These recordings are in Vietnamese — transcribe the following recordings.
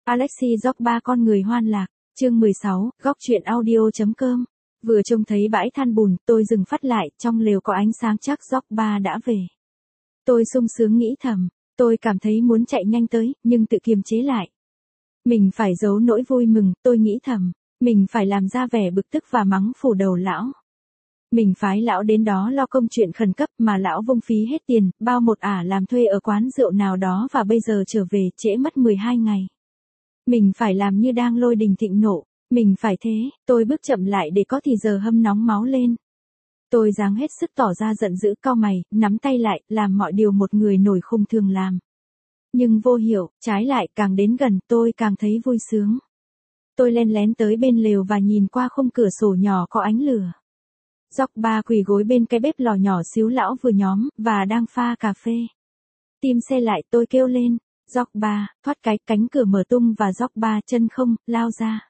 Alexis Dốc ba con người hoan lạc, chương 16, góc truyện audio.com. Vừa trông thấy bãi than bùn, tôi dừng phát lại, trong lều có ánh sáng chắc Dốc ba đã về. Tôi sung sướng nghĩ thầm, tôi cảm thấy muốn chạy nhanh tới, nhưng tự kiềm chế lại. Mình phải giấu nỗi vui mừng, tôi nghĩ thầm, mình phải làm ra vẻ bực tức và mắng phủ đầu lão. Mình phái lão đến đó lo công chuyện khẩn cấp mà lão vung phí hết tiền, bao một ả làm thuê ở quán rượu nào đó và bây giờ trở về trễ mất 12 ngày. Mình phải làm như đang lôi đình thịnh nộ, mình phải thế, tôi bước chậm lại để có thì giờ hâm nóng máu lên. Tôi giáng hết sức tỏ ra giận dữ, cau mày, nắm tay lại, làm mọi điều một người nổi khùng thường làm. Nhưng vô hiệu, trái lại càng đến gần tôi càng thấy vui sướng. Tôi len lén tới bên lều và nhìn qua khung cửa sổ nhỏ có ánh lửa. Dốc ba quỳ gối bên cái bếp lò nhỏ xíu lão vừa nhóm, và đang pha cà phê. Tim xe lại, tôi kêu lên, Dốc ba, thoát cái cánh cửa mở tung và Dốc ba chân không, lao ra.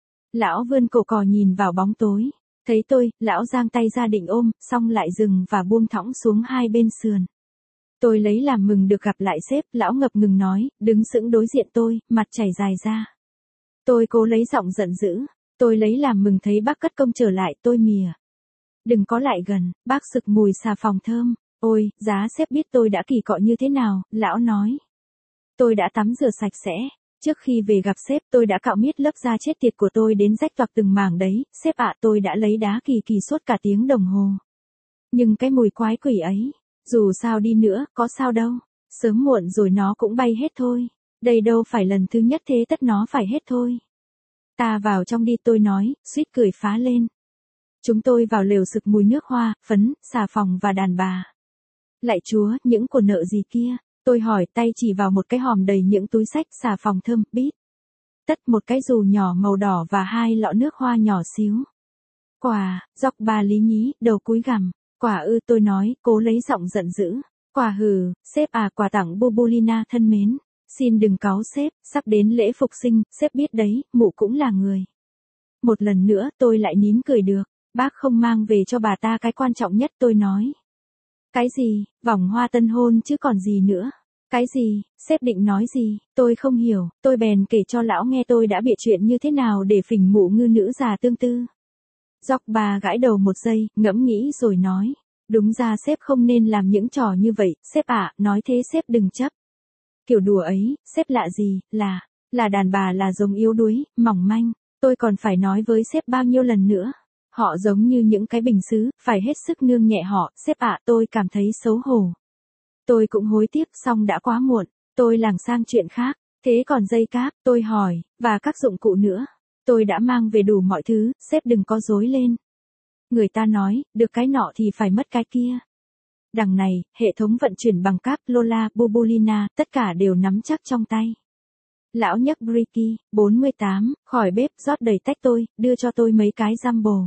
Lão vươn cổ cò nhìn vào bóng tối. Thấy tôi, lão giang tay ra định ôm, xong lại dừng và buông thõng xuống hai bên sườn. Tôi lấy làm mừng được gặp lại sếp, lão ngập ngừng nói, đứng sững đối diện tôi, mặt chảy dài ra. Tôi cố lấy giọng giận dữ, tôi lấy làm mừng thấy bác cất công trở lại, tôi mỉa. Đừng có lại gần, bác sực mùi xà phòng thơm. Ôi, giá sếp biết tôi đã kỳ cọ như thế nào, lão nói. Tôi đã tắm rửa sạch sẽ. Trước khi về gặp sếp tôi đã cạo miết lớp da chết tiệt của tôi đến rách toạc từng mảng đấy, sếp ạ tôi đã lấy đá kỳ kỳ suốt cả tiếng đồng hồ. Nhưng cái mùi quái quỷ ấy, dù sao đi nữa, có sao đâu, sớm muộn rồi nó cũng bay hết thôi, đây đâu phải lần thứ nhất thế tất nó phải hết thôi. Ta vào trong đi tôi nói, suýt cười phá lên. Chúng tôi vào lều sực mùi nước hoa, phấn, xà phòng và đàn bà. Lạy Chúa, những của nợ gì kia? Tôi hỏi tay chỉ vào một cái hòm đầy những túi xách xà phòng thơm, bít. Tất một cái dù nhỏ màu đỏ và hai lọ nước hoa nhỏ xíu. Quà, Dốc ba lý nhí, đầu cúi gằm. Quà ư tôi nói, cố lấy giọng giận dữ. Quà hừ, sếp à quà tặng Bubulina thân mến. Xin đừng cáu sếp, sắp đến lễ phục sinh, sếp biết đấy, mụ cũng là người. Một lần nữa tôi lại nín cười được, bác không mang về cho bà ta cái quan trọng nhất tôi nói. Cái gì, vòng hoa tân hôn chứ còn gì nữa. Cái gì, sếp định nói gì, tôi không hiểu, tôi bèn kể cho lão nghe tôi đã bịa chuyện như thế nào để phỉnh mụ ngư nữ già tương tư. Dốc bà gãi đầu một giây, ngẫm nghĩ rồi nói, đúng ra sếp không nên làm những trò như vậy, sếp ạ, nói thế sếp đừng chấp. Kiểu đùa ấy, sếp lạ gì, là đàn bà là giống yếu đuối, mỏng manh, tôi còn phải nói với sếp bao nhiêu lần nữa. Họ giống như những cái bình sứ, phải hết sức nương nhẹ họ, sếp ạ tôi cảm thấy xấu hổ. Tôi cũng hối tiếc xong đã quá muộn, tôi lảng sang chuyện khác, thế còn dây cáp, tôi hỏi, và các dụng cụ nữa. Tôi đã mang về đủ mọi thứ, sếp đừng có dối lên. Người ta nói, được cái nọ thì phải mất cái kia. Đằng này, hệ thống vận chuyển bằng cáp Lola, Bubulina, tất cả đều nắm chắc trong tay. Lão nhấc Bricky, 48, khỏi bếp rót đầy tách tôi, đưa cho tôi mấy cái Jumbo.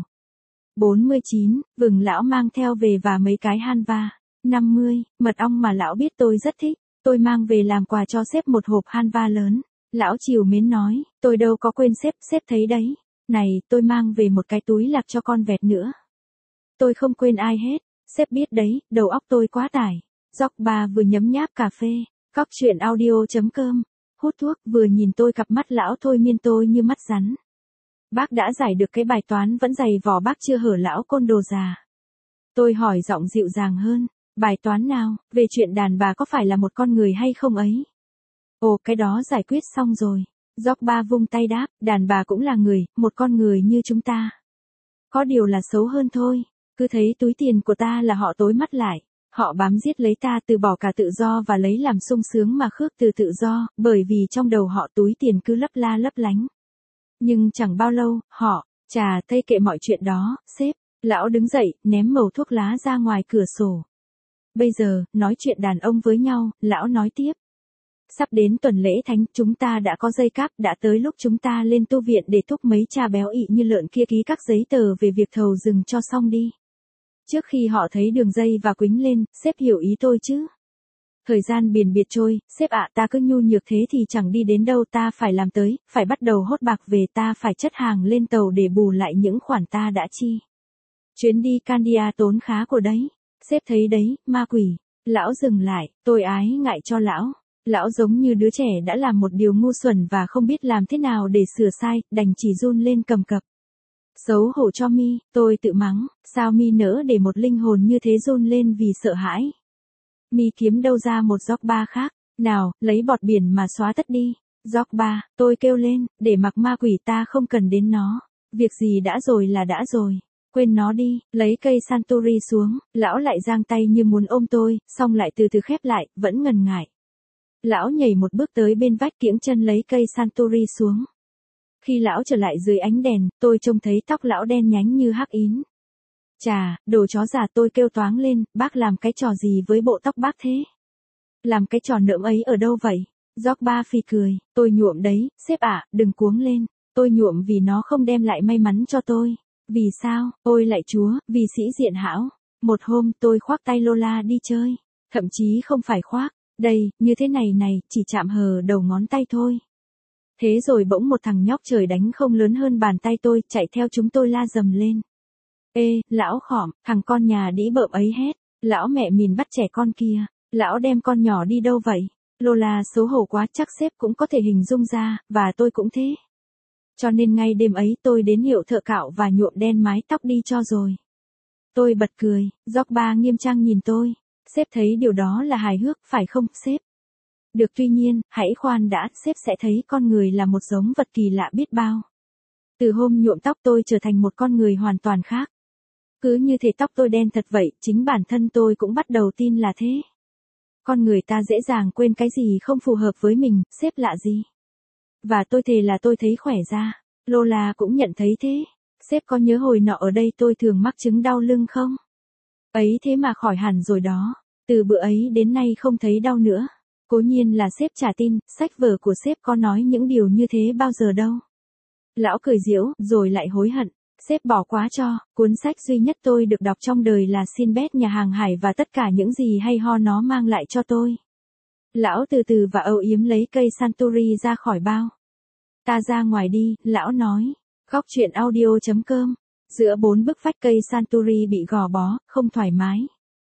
49, vừng lão mang theo về và mấy cái Hanva. 50, mật ong mà lão biết tôi rất thích, tôi mang về làm quà cho sếp một hộp Hanva lớn. Lão chiều mến nói, tôi đâu có quên sếp thấy đấy. Này, tôi mang về một cái túi lạc cho con vẹt nữa. Tôi không quên ai hết, sếp biết đấy, đầu óc tôi quá tải. Dốc bà vừa nhấm nháp cà phê, góc truyện audio.com, hút thuốc vừa nhìn tôi cặp mắt lão thôi miên tôi như mắt rắn. Bác đã giải được cái bài toán vẫn dày vò bác chưa hở lão côn đồ già. Tôi hỏi giọng dịu dàng hơn, bài toán nào, về chuyện đàn bà có phải là một con người hay không ấy? Ồ cái đó giải quyết xong rồi. Dốc ba vung tay đáp, đàn bà cũng là người, một con người như chúng ta. Có điều là xấu hơn thôi, cứ thấy túi tiền của ta là họ tối mắt lại. Họ bám giết lấy ta từ bỏ cả tự do và lấy làm sung sướng mà khước từ tự do, bởi vì trong đầu họ túi tiền cứ lấp la lấp lánh. Nhưng chẳng bao lâu, họ, tây kệ mọi chuyện đó, sếp. Lão đứng dậy, ném mẩu thuốc lá ra ngoài cửa sổ. Bây giờ, nói chuyện đàn ông với nhau, lão nói tiếp. Sắp đến tuần lễ thánh, chúng ta đã có dây cáp, đã tới lúc chúng ta lên tu viện để thúc mấy cha béo ị như lợn kia ký các giấy tờ về việc thầu rừng cho xong đi. Trước khi họ thấy đường dây và quính lên, sếp hiểu ý tôi chứ. Thời gian biển biệt trôi, sếp ạ ta cứ nhu nhược thế thì chẳng đi đến đâu ta phải làm tới, phải bắt đầu hốt bạc về ta phải chất hàng lên tàu để bù lại những khoản ta đã chi. Chuyến đi Candia tốn khá của đấy. Sếp thấy đấy, ma quỷ. Lão dừng lại, tôi ái ngại cho lão. Lão giống như đứa trẻ đã làm một điều ngu xuẩn và không biết làm thế nào để sửa sai, đành chỉ run lên cầm cập. Xấu hổ cho mi, tôi tự mắng, sao mi nỡ để một linh hồn như thế run lên vì sợ hãi. Mi kiếm đâu ra một gióc ba khác, nào, lấy bọt biển mà xóa tất đi. Gióc ba, tôi kêu lên, để mặc ma quỷ ta không cần đến nó. Việc gì đã rồi là đã rồi. Quên nó đi, lấy cây Santori xuống, lão lại giang tay như muốn ôm tôi, xong lại từ từ khép lại, vẫn ngần ngại. Lão nhảy một bước tới bên vách kiễng chân lấy cây Santori xuống. Khi lão trở lại dưới ánh đèn, tôi trông thấy tóc lão đen nhánh như hắc ín. Chà, đồ chó già, tôi kêu toáng lên, bác làm cái trò gì với bộ tóc bác thế? Làm cái trò nỡm ấy ở đâu vậy? Gióc ba phì cười, tôi nhuộm đấy, sếp ạ, đừng cuống lên. Tôi nhuộm vì nó không đem lại may mắn cho tôi. Vì sao? Ôi lạy chúa, vì sĩ diện hão. Một hôm tôi khoác tay Lola đi chơi. Thậm chí không phải khoác. Đây, như thế này này, chỉ chạm hờ đầu ngón tay thôi. Thế rồi bỗng một thằng nhóc trời đánh không lớn hơn bàn tay tôi, chạy theo chúng tôi la dầm lên. Ê, lão khỏm, thằng con nhà đĩ bợm ấy hét. Lão mẹ mìn bắt trẻ con kia. Lão đem con nhỏ đi đâu vậy? Lola xấu hổ quá, chắc sếp cũng có thể hình dung ra, và tôi cũng thế. Cho nên ngay đêm ấy tôi đến hiệu thợ cạo và nhuộm đen mái tóc đi cho rồi. Tôi bật cười, Gióc ba nghiêm trang nhìn tôi. Sếp thấy điều đó là hài hước, phải không, sếp? Được, tuy nhiên, hãy khoan đã, sếp sẽ thấy con người là một giống vật kỳ lạ biết bao. Từ hôm nhuộm tóc tôi trở thành một con người hoàn toàn khác. Cứ như thể tóc tôi đen thật vậy, chính bản thân tôi cũng bắt đầu tin là thế. Con người ta dễ dàng quên cái gì không phù hợp với mình, sếp lạ gì. Và tôi thề là tôi thấy khỏe ra. Lola cũng nhận thấy thế. Sếp có nhớ hồi nọ ở đây tôi thường mắc chứng đau lưng không? Ấy thế mà khỏi hẳn rồi đó. Từ bữa ấy đến nay không thấy đau nữa. Cố nhiên là sếp chả tin, sách vở của sếp có nói những điều như thế bao giờ đâu. Lão cười giễu, rồi lại hối hận. Sếp bỏ quá cho, cuốn sách duy nhất tôi được đọc trong đời là Sinbad nhà hàng hải và tất cả những gì hay ho nó mang lại cho tôi. Lão từ từ và âu yếm lấy cây Santori ra khỏi bao. Ta ra ngoài đi, lão nói. Góc chuyện audio.com. Giữa bốn bức vách cây Santori bị gò bó, không thoải mái.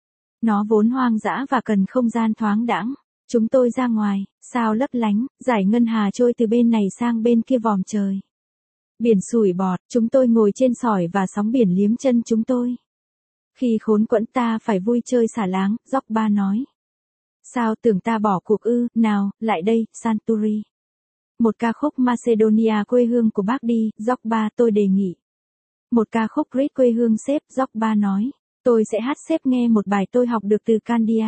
Nó vốn hoang dã và cần không gian thoáng đãng. Chúng tôi ra ngoài, sao lấp lánh, dải ngân hà trôi từ bên này sang bên kia vòm trời. Biển sủi bọt, chúng tôi ngồi trên sỏi và sóng biển liếm chân chúng tôi. Khi khốn quẫn ta phải vui chơi xả láng, Gióc ba nói. Sao tưởng ta bỏ cuộc ư, nào, lại đây, Santori. Một ca khúc Macedonia quê hương của bác đi, Gióc ba, tôi đề nghị. Một ca khúc Greece quê hương sếp, Gióc ba nói. Tôi sẽ hát sếp nghe một bài tôi học được từ Candia.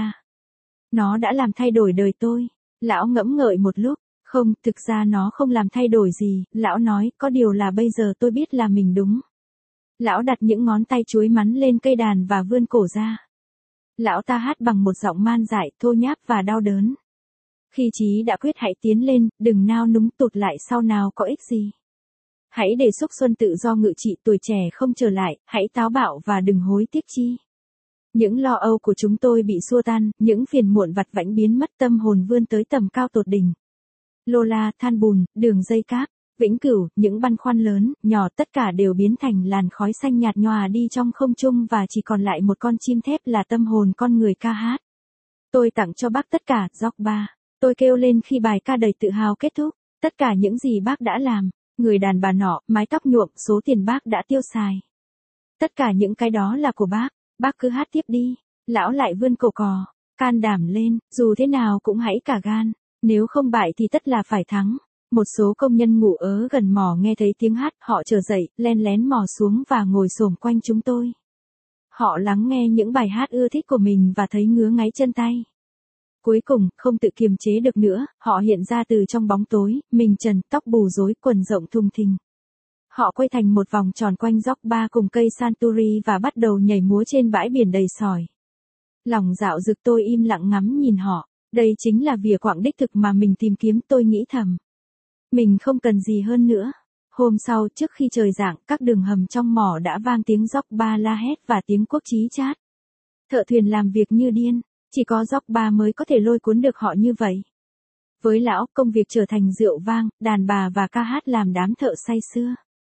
Nó đã làm thay đổi đời tôi. Lão ngẫm ngợi một lúc. Không, thực ra nó không làm thay đổi gì, lão nói, có điều là bây giờ tôi biết là mình đúng. Lão đặt những ngón tay chuối mắn lên cây đàn và vươn cổ ra. Lão ta hát bằng một giọng man dại, thô nháp và đau đớn. Khi chí đã quyết hãy tiến lên, đừng nao núng tụt lại sau nào có ích gì. Hãy để xúc xuân tự do ngự trị, tuổi trẻ không trở lại, hãy táo bạo và đừng hối tiếc chi. Những lo âu của chúng tôi bị xua tan, những phiền muộn vặt vãnh biến mất, tâm hồn vươn tới tầm cao tột đỉnh. Lola, than bùn, đường dây cáp, vĩnh cửu, những băn khoăn lớn, nhỏ tất cả đều biến thành làn khói xanh nhạt nhòa đi trong không trung và chỉ còn lại một con chim thép là tâm hồn con người ca hát. Tôi tặng cho bác tất cả, Gióc ba. Tôi kêu lên khi bài ca đầy tự hào kết thúc. Tất cả những gì bác đã làm, người đàn bà nọ, mái tóc nhuộm, số tiền bác đã tiêu xài. Tất cả những cái đó là của bác cứ hát tiếp đi. Lão lại vươn cổ cò, can đảm lên, dù thế nào cũng hãy cả gan. Nếu không bại thì tất là phải thắng. Một số công nhân ngủ ở gần mỏ nghe thấy tiếng hát, họ trở dậy, len lén mò xuống và ngồi xổm quanh chúng tôi. Họ lắng nghe những bài hát ưa thích của mình và thấy ngứa ngáy chân tay. Cuối cùng, không tự kiềm chế được nữa, họ hiện ra từ trong bóng tối, mình trần, tóc bù rối, quần rộng thùng thình. Họ quay thành một vòng tròn quanh Gióc ba cùng cây Santori và bắt đầu nhảy múa trên bãi biển đầy sỏi. Lòng dạo dực, tôi im lặng ngắm nhìn họ. Đây chính là vỉa quạng đích thực mà mình tìm kiếm, tôi nghĩ thầm. Mình không cần gì hơn nữa. Hôm sau, trước khi trời rạng, các đường hầm trong mỏ đã vang tiếng Gióc ba la hét và tiếng quốc chí chát. Thợ thuyền làm việc như điên, chỉ có Gióc ba mới có thể lôi cuốn được họ như vậy. Với lão, công việc trở thành rượu vang, đàn bà và ca hát làm đám thợ say sưa.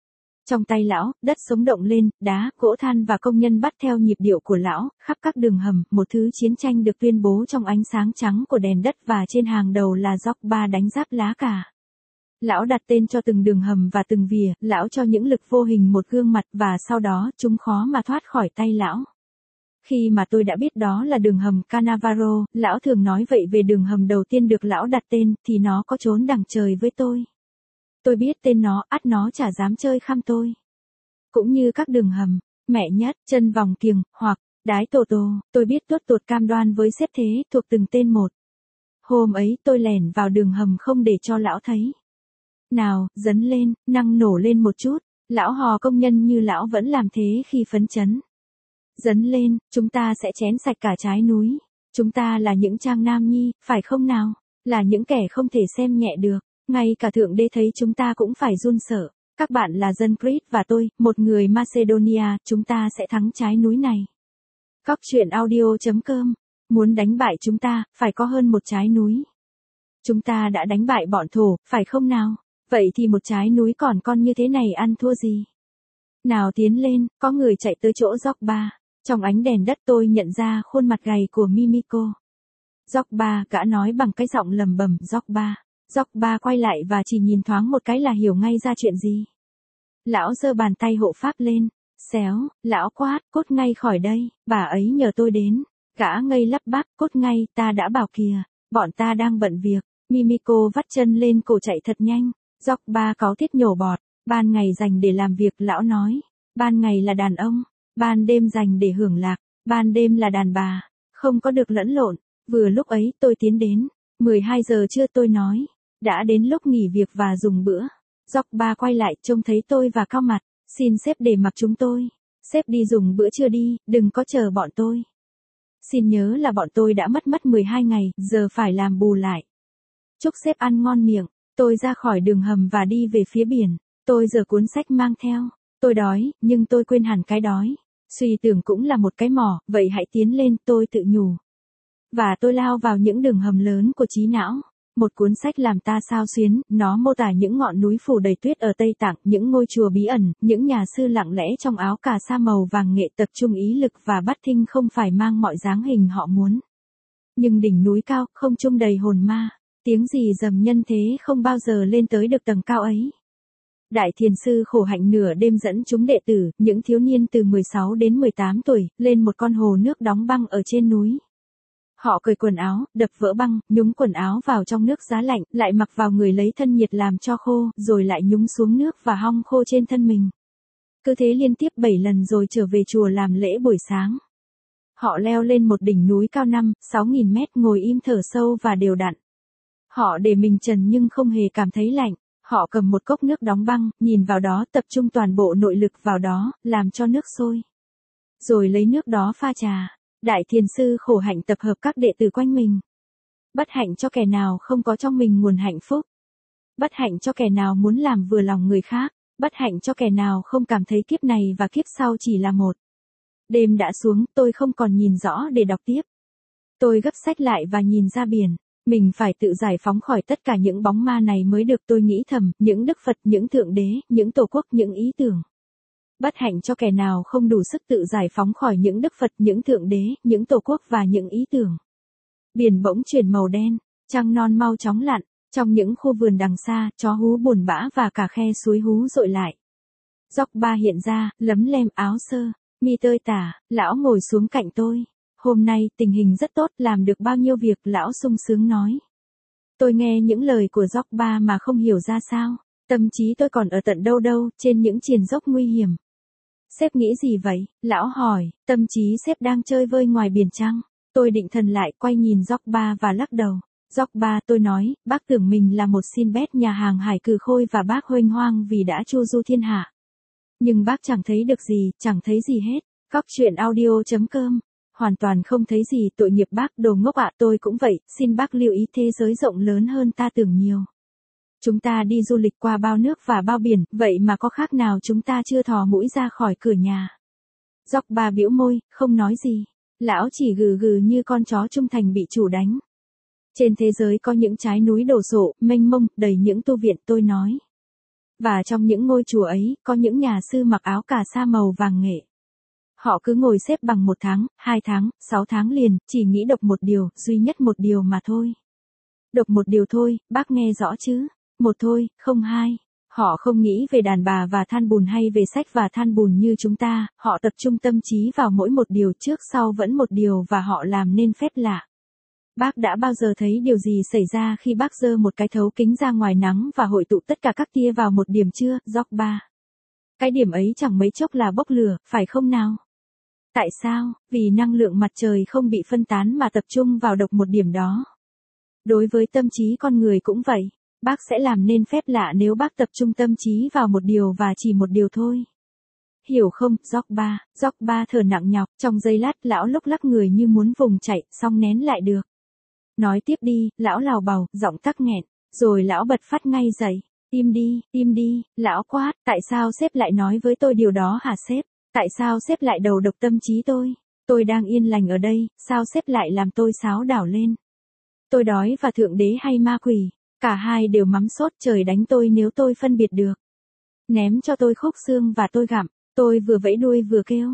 Trong tay lão, đất sống động lên, đá, gỗ than và công nhân bắt theo nhịp điệu của lão, khắp các đường hầm, một thứ chiến tranh được tuyên bố trong ánh sáng trắng của đèn đất và trên hàng đầu là Jobba đánh giáp lá cà. Lão đặt tên cho từng đường hầm và từng vỉa, lão cho những lực vô hình một gương mặt và sau đó chúng khó mà thoát khỏi tay lão. Khi mà tôi đã biết đó là đường hầm Cannavaro, lão thường nói vậy về đường hầm đầu tiên được lão đặt tên, thì nó có trốn đằng trời với tôi. Tôi biết tên nó, ắt nó chả dám chơi khăm tôi. Cũng như các đường hầm, mẹ nhất, chân vòng kiềng, hoặc, đái tổ tổ, tôi biết tuốt tuột cam đoan với xếp thế, thuộc từng tên một. Hôm ấy tôi lẻn vào đường hầm không để cho lão thấy. Nào, dấn lên, năng nổ lên một chút, lão hò công nhân như lão vẫn làm thế khi phấn chấn. Dấn lên, chúng ta sẽ chén sạch cả trái núi. Chúng ta là những trang nam nhi, phải không nào? Là những kẻ không thể xem nhẹ được. Ngay cả Thượng Đế thấy chúng ta cũng phải run sợ. Các bạn là dân Crete và tôi, một người Macedonia, chúng ta sẽ thắng trái núi này. Góc truyện audio.com. Muốn đánh bại chúng ta, phải có hơn một trái núi. Chúng ta đã đánh bại bọn Thổ, phải không nào? Vậy thì một trái núi còn con như thế này ăn thua gì? Nào tiến lên, có người chạy tới chỗ Jobba. Trong ánh đèn đất tôi nhận ra khuôn mặt gầy của Mimiko. Jobba, gã nói bằng cái giọng lầm bầm, Jobba. Jobba quay lại và chỉ nhìn thoáng một cái là hiểu ngay ra chuyện gì. Lão giơ bàn tay hộ pháp lên. Xéo, lão quát, cút ngay khỏi đây, bà ấy nhờ tôi đến. Gã ngây lắp bắp, cút ngay, ta đã bảo kìa, bọn ta đang bận việc. Mimiko vắt chân lên cổ chạy thật nhanh. Jobba cáu tiết nhổ bọt. Ban ngày dành để làm việc, lão nói. Ban ngày là đàn ông. Ban đêm dành để hưởng lạc. Ban đêm là đàn bà. Không có được lẫn lộn. Vừa lúc ấy tôi tiến đến. 12 giờ trưa tôi nói. Đã đến lúc nghỉ việc và dùng bữa. Jobba quay lại trông thấy tôi và cau mặt. Xin sếp để mặc chúng tôi. Sếp đi dùng bữa trưa đi, đừng có chờ bọn tôi. Xin nhớ là bọn tôi đã mất 12 ngày, giờ phải làm bù lại. Chúc sếp ăn ngon miệng. Tôi ra khỏi đường hầm và đi về phía biển. Tôi giở cuốn sách mang theo. Tôi đói, nhưng tôi quên hẳn cái đói. Suy tưởng cũng là một cái mỏ, vậy hãy tiến lên, tôi tự nhủ. Và tôi lao vào những đường hầm lớn của trí não. Một cuốn sách làm ta xao xuyến, nó mô tả những ngọn núi phủ đầy tuyết ở Tây Tạng, những ngôi chùa bí ẩn, những nhà sư lặng lẽ trong áo cà sa màu vàng nghệ tập trung ý lực và bắt thinh không phải mang mọi dáng hình họ muốn. Nhưng đỉnh núi cao, không trung đầy hồn ma, tiếng gì dầm nhân thế không bao giờ lên tới được tầng cao ấy. Đại thiền sư khổ hạnh nửa đêm dẫn chúng đệ tử, những thiếu niên từ 16 đến 18 tuổi, lên một con hồ nước đóng băng ở trên núi. Họ cởi quần áo, đập vỡ băng, nhúng quần áo vào trong nước giá lạnh, lại mặc vào người lấy thân nhiệt làm cho khô, rồi lại nhúng xuống nước và hong khô trên thân mình. Cứ thế liên tiếp 7 lần rồi trở về chùa làm lễ buổi sáng. Họ leo lên một đỉnh núi cao 5-6.000 mét, ngồi im thở sâu và đều đặn. Họ để mình trần nhưng không hề cảm thấy lạnh. Họ cầm một cốc nước đóng băng, nhìn vào đó, tập trung toàn bộ nội lực vào đó, làm cho nước sôi. Rồi lấy nước đó pha trà. Đại thiền sư khổ hạnh tập hợp các đệ tử quanh mình. Bất hạnh cho kẻ nào không có trong mình nguồn hạnh phúc. Bất hạnh cho kẻ nào muốn làm vừa lòng người khác. Bất hạnh cho kẻ nào không cảm thấy kiếp này và kiếp sau chỉ là một. Đêm đã xuống, tôi không còn nhìn rõ để đọc tiếp. Tôi gấp sách lại và nhìn ra biển. Mình phải tự giải phóng khỏi tất cả những bóng ma này mới được, tôi nghĩ thầm, những Đức Phật, những Thượng Đế, những Tổ quốc, những ý tưởng. Bất hạnh cho kẻ nào không đủ sức tự giải phóng khỏi những Đức Phật, những Thượng Đế, những Tổ quốc và những ý tưởng. Biển bỗng chuyển màu đen, trăng non mau chóng lặn, trong những khu vườn đằng xa, chó hú buồn bã và cả khe suối hú dội lại. Jobba hiện ra, lấm lem áo sơ, mi tơi tả, lão ngồi xuống cạnh tôi. Hôm nay tình hình rất tốt, làm được bao nhiêu việc, lão sung sướng nói. Tôi nghe những lời của Jobba mà không hiểu ra sao. Tâm trí tôi còn ở tận đâu đâu, trên những triền dốc nguy hiểm. Sếp nghĩ gì vậy? Lão hỏi, tâm trí sếp đang chơi vơi ngoài biển trăng. Tôi định thần lại, quay nhìn Jobba và lắc đầu. Jobba, tôi nói, bác tưởng mình là một Sinbad nhà hàng hải cừ khôi và bác huênh hoang vì đã chu du thiên hạ. Nhưng bác chẳng thấy được gì, chẳng thấy gì hết. Góc truyện audio.com. Hoàn toàn không thấy gì, tội nghiệp bác, đồ ngốc ạ, tôi cũng vậy, xin bác lưu ý thế giới rộng lớn hơn ta tưởng nhiều. Chúng ta đi du lịch qua bao nước và bao biển, vậy mà có khác nào chúng ta chưa thò mũi ra khỏi cửa nhà. Jobba bĩu môi, không nói gì. Lão chỉ gừ gừ như con chó trung thành bị chủ đánh. Trên thế giới có những trái núi đổ sộ, mênh mông, đầy những tu viện, tôi nói. Và trong những ngôi chùa ấy, có những nhà sư mặc áo cà sa màu vàng nghệ. Họ cứ ngồi xếp bằng 1 tháng, 2 tháng, 6 tháng liền, chỉ nghĩ đọc một điều, duy nhất một điều mà thôi. Đọc một điều thôi, bác nghe rõ chứ? Một thôi, không hai. Họ không nghĩ về đàn bà và than bùn hay về sách và than bùn như chúng ta, họ tập trung tâm trí vào mỗi một điều trước sau vẫn một điều và họ làm nên phép lạ. Bác đã bao giờ thấy điều gì xảy ra khi bác giơ một cái thấu kính ra ngoài nắng và hội tụ tất cả các tia vào một điểm chưa, George ba? Cái điểm ấy chẳng mấy chốc là bốc lửa, phải không nào? Tại sao? Vì năng lượng mặt trời không bị phân tán mà tập trung vào độc một điểm đó. Đối với tâm trí con người cũng vậy. Bác sẽ làm nên phép lạ nếu bác tập trung tâm trí vào một điều và chỉ một điều thôi. Hiểu không, George ba thở nặng nhọc, trong giây lát lão lúc lắc người như muốn vùng chạy, xong nén lại được. Nói tiếp đi, lão lào bào, giọng tắc nghẹn, rồi lão bật phát ngay dậy. Im đi, lão quát, tại sao sếp lại nói với tôi điều đó hả sếp? Tại sao sếp lại đầu độc tâm trí tôi? Tôi đang yên lành ở đây, sao sếp lại làm tôi xáo đảo lên? Tôi đói và thượng đế hay ma quỷ, cả hai đều mắm sốt trời đánh tôi nếu tôi phân biệt được. Ném cho tôi khúc xương và tôi gặm, tôi vừa vẫy đuôi vừa kêu,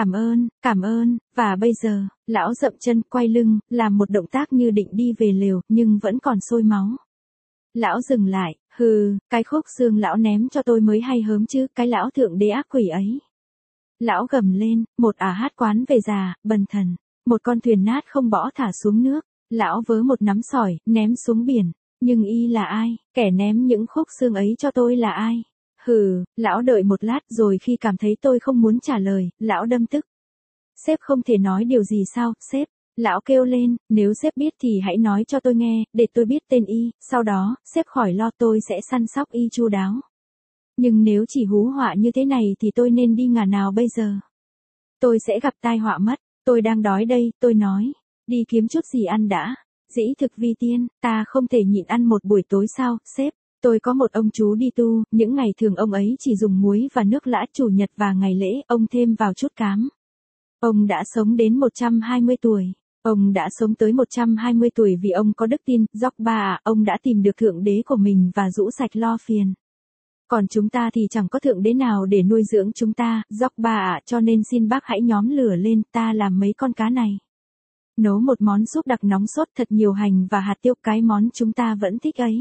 cảm ơn, và bây giờ, lão dậm chân quay lưng, làm một động tác như định đi về lều, nhưng vẫn còn sôi máu. Lão dừng lại, cái khúc xương lão ném cho tôi mới hay hớm chứ, cái lão thượng đế ác quỷ ấy. Lão gầm lên, một hát quán về già, bần thần, một con thuyền nát không bỏ thả xuống nước, lão vớ một nắm sỏi, ném xuống biển, nhưng y là ai, kẻ ném những khúc xương ấy cho tôi là ai? Lão đợi một lát rồi khi cảm thấy tôi không muốn trả lời, lão đâm tức. Sếp không thể nói điều gì sao, sếp? Lão kêu lên, nếu sếp biết thì hãy nói cho tôi nghe, để tôi biết tên y, sau đó, sếp khỏi lo tôi sẽ săn sóc y chu đáo. Nhưng nếu chỉ hú họa như thế này thì tôi nên đi ngả nào bây giờ? Tôi sẽ gặp tai họa mất, tôi đang đói đây, tôi nói. Đi kiếm chút gì ăn đã. Dĩ thực vi tiên, ta không thể nhịn ăn một buổi tối sao, sếp? Tôi có một ông chú đi tu, những ngày thường ông ấy chỉ dùng muối và nước lã, chủ nhật và ngày lễ, ông thêm vào chút cám. Ông đã sống đến 120 tuổi. Ông đã sống tới 120 tuổi vì ông có đức tin, George ba ông đã tìm được thượng đế của mình và rũ sạch lo phiền. Còn chúng ta thì chẳng có thượng đế nào để nuôi dưỡng chúng ta, George ba cho nên xin bác hãy nhóm lửa lên, ta làm mấy con cá này. Nấu một món súp đặc nóng sốt thật nhiều hành và hạt tiêu, cái món chúng ta vẫn thích ấy.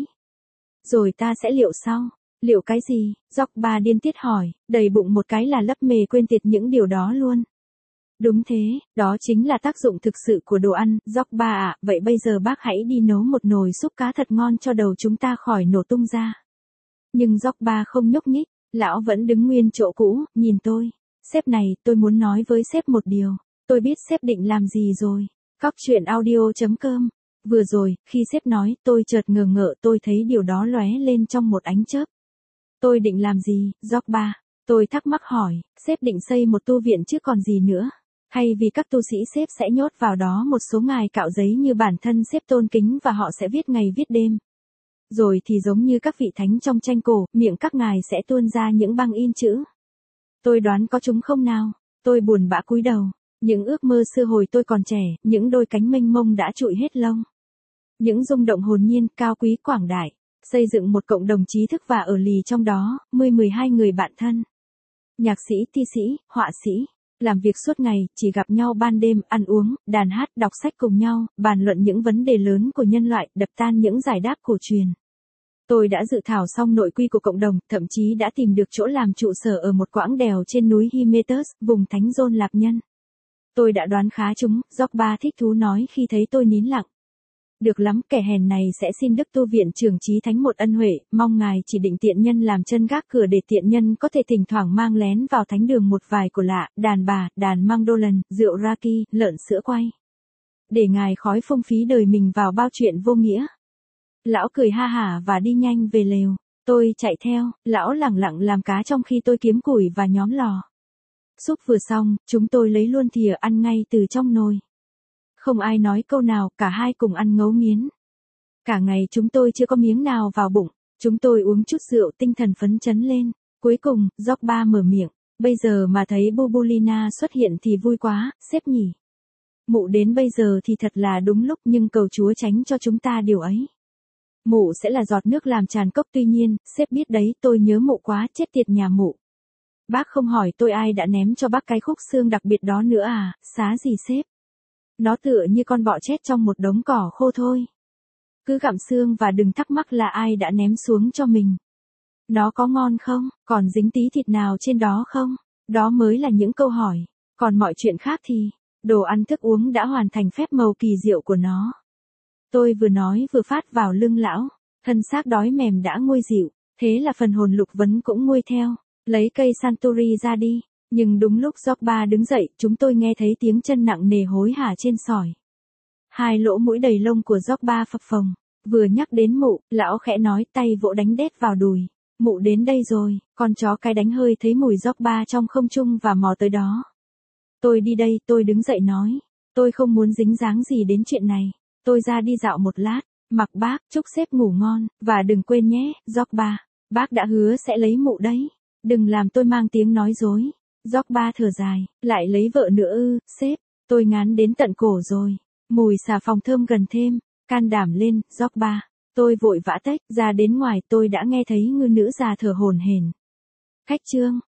Rồi ta sẽ liệu sau. Liệu cái gì? George ba điên tiết hỏi, đầy bụng một cái là lấp mề quên tiệt những điều đó luôn. Đúng thế, đó chính là tác dụng thực sự của đồ ăn, George ba vậy bây giờ bác hãy đi nấu một nồi súp cá thật ngon cho đầu chúng ta khỏi nổ tung ra. Nhưng George ba không nhúc nhích, lão vẫn đứng nguyên chỗ cũ, nhìn tôi. Sếp này, tôi muốn nói với sếp một điều. Tôi biết sếp định làm gì rồi. Góc chuyện audio.com. Vừa rồi, khi sếp nói, tôi chợt ngờ ngợ tôi thấy điều đó lóe lên trong một ánh chớp. Tôi định làm gì, George ba? Tôi thắc mắc hỏi, sếp định xây một tu viện chứ còn gì nữa? Hay vì các tu sĩ sếp sẽ nhốt vào đó một số ngài cạo giấy như bản thân sếp tôn kính và họ sẽ viết ngày viết đêm. Rồi thì giống như các vị thánh trong tranh cổ, miệng các ngài sẽ tuôn ra những băng in chữ. Tôi đoán có chúng không nào? Tôi buồn bã cúi đầu. Những ước mơ xưa hồi tôi còn trẻ, những đôi cánh mênh mông đã trụi hết lông. Những rung động hồn nhiên, cao quý quảng đại. Xây dựng một cộng đồng trí thức và ở lì trong đó, 12 người bạn thân. Nhạc sĩ, thi sĩ, họa sĩ. Làm việc suốt ngày, chỉ gặp nhau ban đêm, ăn uống, đàn hát, đọc sách cùng nhau, bàn luận những vấn đề lớn của nhân loại, đập tan những giải đáp cổ truyền. Tôi đã dự thảo xong nội quy của cộng đồng, thậm chí đã tìm được chỗ làm trụ sở ở một quãng đèo trên núi Hymettus, vùng Thánh Dôn Lạp Nhân. Tôi đã đoán khá chúng, George ba thích thú nói khi thấy tôi nín lặng. Được lắm, kẻ hèn này sẽ xin Đức Tu Viện Trưởng Chí Thánh một ân huệ, mong ngài chỉ định tiện nhân làm chân gác cửa để tiện nhân có thể thỉnh thoảng mang lén vào thánh đường một vài của lạ, đàn bà, đàn mandolin, rượu raki, lợn sữa quay. Để ngài khói phung phí đời mình vào bao chuyện vô nghĩa. Lão cười ha hả và đi nhanh về lều. Tôi chạy theo, lão lẳng lặng làm cá trong khi tôi kiếm củi và nhóm lò. Súp vừa xong, chúng tôi lấy luôn thìa ăn ngay từ trong nồi. Không ai nói câu nào, cả hai cùng ăn ngấu nghiến. Cả ngày chúng tôi chưa có miếng nào vào bụng, chúng tôi uống chút rượu tinh thần phấn chấn lên. Cuối cùng, George ba mở miệng, bây giờ mà thấy Bubulina xuất hiện thì vui quá, sếp nhỉ. Mụ đến bây giờ thì thật là đúng lúc nhưng cầu Chúa tránh cho chúng ta điều ấy. Mụ sẽ là giọt nước làm tràn cốc, tuy nhiên, sếp biết đấy, tôi nhớ mụ quá, chết tiệt nhà mụ. Bác không hỏi tôi ai đã ném cho bác cái khúc xương đặc biệt đó nữa à, xá gì sếp. Nó tựa như con bọ chết trong một đống cỏ khô thôi. Cứ gặm xương và đừng thắc mắc là ai đã ném xuống cho mình. Nó có ngon không, còn dính tí thịt nào trên đó không? Đó mới là những câu hỏi. Còn mọi chuyện khác thì, đồ ăn thức uống đã hoàn thành phép màu kỳ diệu của nó. Tôi vừa nói vừa phát vào lưng lão, thân xác đói mềm đã nguôi dịu, thế là phần hồn Lục Vấn cũng nguôi theo. Lấy cây Santori ra đi, nhưng đúng lúc Jobba đứng dậy, chúng tôi nghe thấy tiếng chân nặng nề hối hả trên sỏi. Hai lỗ mũi đầy lông của Jobba phập phồng, vừa nhắc đến mụ, lão khẽ nói, tay vỗ đánh đét vào đùi. Mụ đến đây rồi, con chó cái đánh hơi thấy mùi Jobba trong không trung và mò tới đó. Tôi đi đây, tôi đứng dậy nói. Tôi không muốn dính dáng gì đến chuyện này. Tôi ra đi dạo một lát. Mặc bác, chúc sếp ngủ ngon, và đừng quên nhé, Jobba. Bác đã hứa sẽ lấy mụ đấy. Đừng làm tôi mang tiếng nói dối. Jobba thở dài, lại lấy vợ nữa ư, sếp. Tôi ngán đến tận cổ rồi. Mùi xà phòng thơm gần thêm. Can đảm lên, Jobba. Tôi vội vã tách ra đến ngoài, tôi đã nghe thấy ngư nữ già thở hổn hển. Khách trương,